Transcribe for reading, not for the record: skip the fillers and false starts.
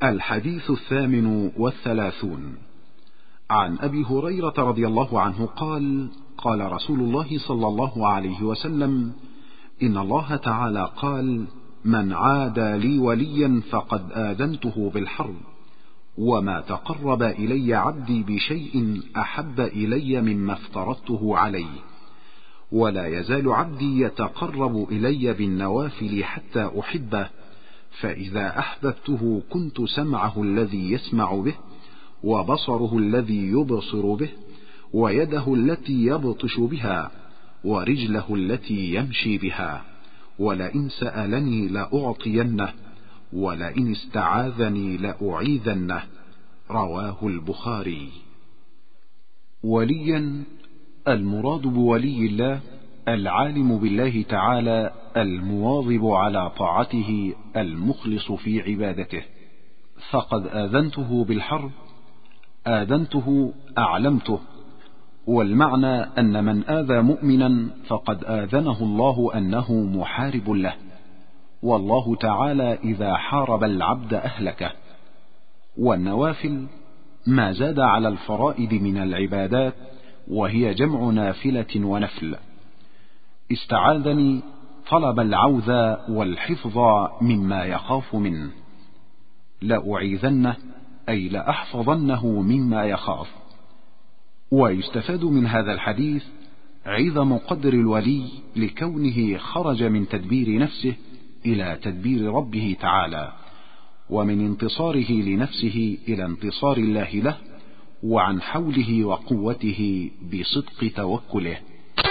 الحديث 38 عن أبي هريرة رضي الله عنه قال: قال رسول الله صلى الله عليه وسلم: إن الله تعالى قال: من عادى لي وليا فقد آذنته بالحرب، وما تقرب إلي عبدي بشيء أحب إلي مما افترضته عليه، ولا يزال عبدي يتقرب إلي بالنوافل حتى أحبه، فإذا أحببته كنت سمعه الذي يسمع به، وبصره الذي يبصر به، ويده التي يبطش بها، ورجله التي يمشي بها، ولئن سألني لأعطينه، ولئن استعاذني لأعيذنه. رواه البخاري. وليا، المراد بولي الله العالم بالله تعالى المواظب على طاعته المخلص في عبادته. فقد آذنته بالحرب، آذنته أعلمته، والمعنى أن من آذى مؤمنا فقد آذنه الله أنه محارب له، والله تعالى إذا حارب العبد أهلكه. والنوافل ما زاد على الفرائض من العبادات، وهي جمع نافلة ونفل. استعاذني طلب العوذ والحفظ مما يخاف منه. لأعيذنه أي لأحفظنه مما يخاف. ويستفاد من هذا الحديث عظم قدر الولي لكونه خرج من تدبير نفسه إلى تدبير ربه تعالى، ومن انتصاره لنفسه إلى انتصار الله له، وعن حوله وقوته بصدق توكله.